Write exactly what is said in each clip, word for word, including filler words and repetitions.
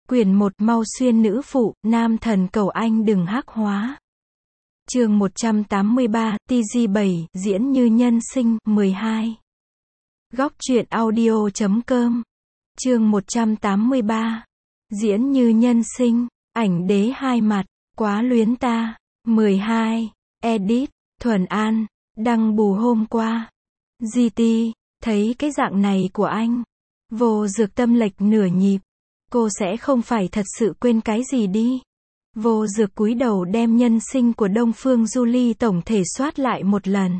Quyển một Mau xuyên nữ phụ, nam thần cầu anh đừng hắc hóa. Chương một trăm tám mươi ba, tê giê bảy, diễn như nhân sinh, mười hai. Góc truyện audio chấm com. Chương một trăm tám mươi ba. Diễn như nhân sinh, ảnh đế hai mặt, quá luyến ta. mười hai. Edit, Thuần An, đăng bù hôm qua. giê tê, thấy cái dạng này của anh. Vô Dược tâm lệch nửa nhịp. Cô sẽ không phải thật sự quên cái gì đi. Vô Dược cúi đầu đem nhân sinh của Đông Phương Du Ly tổng thể soát lại một lần.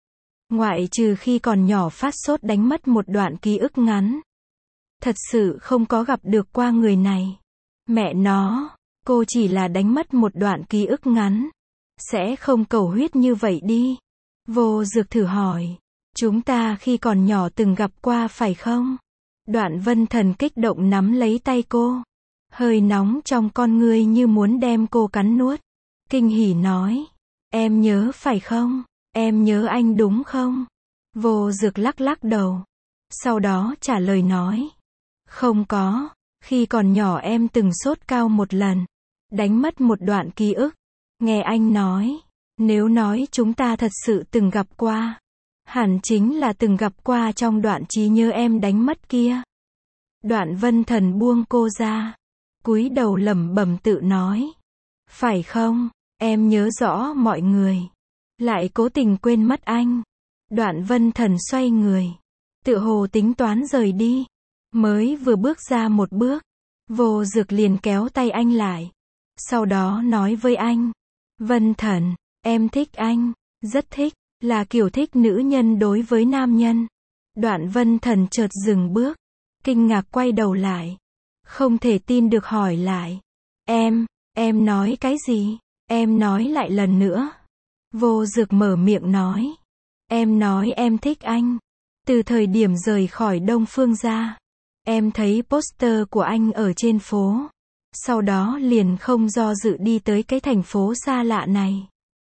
Ngoại trừ khi còn nhỏ phát sốt đánh mất một đoạn ký ức ngắn. Thật sự không có gặp được qua người này. Mẹ nó, cô chỉ là đánh mất một đoạn ký ức ngắn. Sẽ không cầu huyết như vậy đi. Vô Dược thử hỏi. Chúng ta khi còn nhỏ từng gặp qua phải không? Đoạn Vân Thần kích động nắm lấy tay cô. Hơi nóng trong con ngươi như muốn đem cô cắn nuốt. Kinh hỉ nói. Em nhớ phải không? Em nhớ anh đúng không? Vô Dược lắc lắc đầu. Sau đó trả lời nói. Không có. Khi còn nhỏ em từng sốt cao một lần. Đánh mất một đoạn ký ức. Nghe anh nói. Nếu nói chúng ta thật sự từng gặp qua. Hẳn chính là từng gặp qua trong đoạn trí nhớ em đánh mất kia. Đoạn Vân Thần buông cô ra. Cúi đầu lẩm bẩm tự nói. Phải không? Em nhớ rõ mọi người. Lại cố tình quên mất anh. Đoạn Vân Thần xoay người. Tự hồ tính toán rời đi. Mới vừa bước ra một bước. Vô Dược liền kéo tay anh lại. Sau đó nói với anh. Vân Thần, em thích anh. Rất thích. Là kiểu thích nữ nhân đối với nam nhân. Đoạn Vân Thần chợt dừng bước. Kinh ngạc quay đầu lại. Không thể tin được hỏi lại. Em, em nói cái gì? Em nói lại lần nữa. Vô Dược mở miệng nói. Em nói em thích anh. Từ thời điểm rời khỏi Đông Phương ra. Em thấy poster của anh ở trên phố. Sau đó liền không do dự đi tới cái thành phố xa lạ này.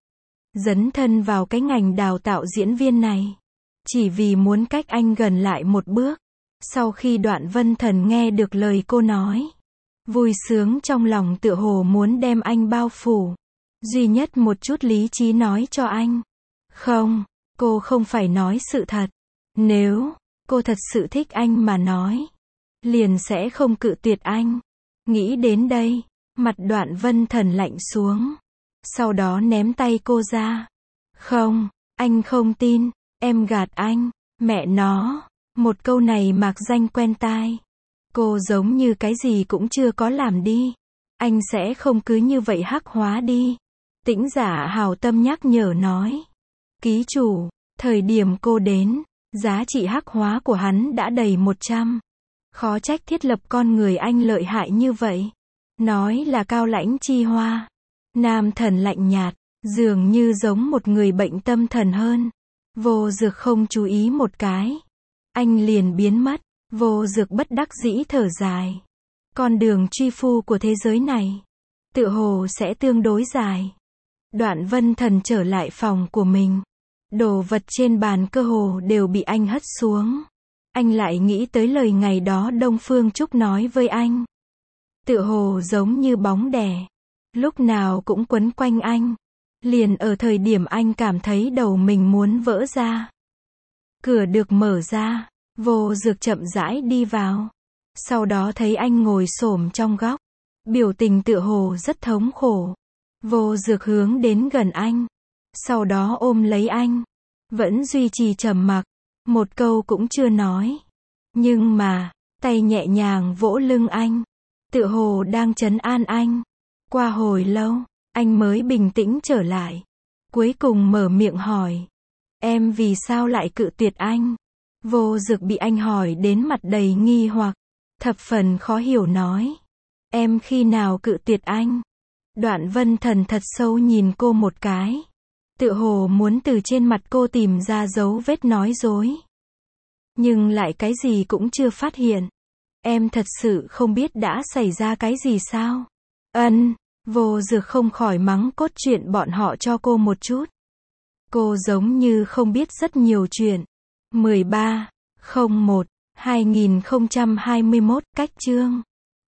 Dấn thân vào cái ngành đào tạo diễn viên này. Chỉ vì muốn cách anh gần lại một bước. Sau khi Đoạn Vân Thần nghe được lời cô nói. Vui sướng trong lòng tựa hồ muốn đem anh bao phủ. Duy nhất một chút lý trí nói cho anh. Không, cô không phải nói sự thật. Nếu cô thật sự thích anh mà nói. Liền sẽ không cự tuyệt anh. Nghĩ đến đây. Mặt Đoạn Vân Thần lạnh xuống. Sau đó ném tay cô ra. Không, anh không tin. Em gạt anh. Mẹ nó. Một câu này mạc danh quen tai. Cô giống như cái gì cũng chưa có làm đi. Anh sẽ không cứ như vậy hắc hóa đi. Tĩnh Giả hào tâm nhắc nhở nói. Ký chủ, thời điểm cô đến, giá trị hắc hóa của hắn đã đầy một trăm. Khó trách thiết lập con người anh lợi hại như vậy. Nói là Cao Lãnh Chi Hoa. Nam thần lạnh nhạt, dường như giống một người bệnh tâm thần hơn. Vô Dược không chú ý một cái. Anh liền biến mất. Vô Dược bất đắc dĩ thở dài. Con đường truy phu của thế giới này. Tựa hồ sẽ tương đối dài. Đoạn Vân Thần trở lại phòng của mình. Đồ vật trên bàn cơ hồ đều bị anh hất xuống. Anh lại nghĩ tới lời ngày đó Đông Phương Trúc nói với anh. Tựa hồ giống như bóng đè. Lúc nào cũng quấn quanh anh. Liền ở thời điểm anh cảm thấy đầu mình muốn vỡ ra. Cửa được mở ra. Vô Dược chậm rãi đi vào. Sau đó thấy anh ngồi xổm trong góc. Biểu tình tựa hồ rất thống khổ. Vô Dược hướng đến gần anh. Sau đó ôm lấy anh. Vẫn duy trì trầm mặc. Một câu cũng chưa nói. Nhưng mà, tay nhẹ nhàng vỗ lưng anh. Tựa hồ đang trấn an anh. Qua hồi lâu, anh mới bình tĩnh trở lại. Cuối cùng mở miệng hỏi. Em vì sao lại cự tuyệt anh? Vô Dược bị anh hỏi đến mặt đầy nghi hoặc. Thập phần khó hiểu nói. Em khi nào cự tuyệt anh? Đoạn Vân Thần thật sâu nhìn cô một cái. Tựa hồ muốn từ trên mặt cô tìm ra dấu vết nói dối. Nhưng lại cái gì cũng chưa phát hiện. Em thật sự không biết đã xảy ra cái gì sao? Ân, Vô Dược không khỏi mắng cốt truyện bọn họ cho cô một chút. Cô giống như không biết rất nhiều chuyện. mười ba, không một, hai nghìn không trăm hai mươi mốt, cách chương.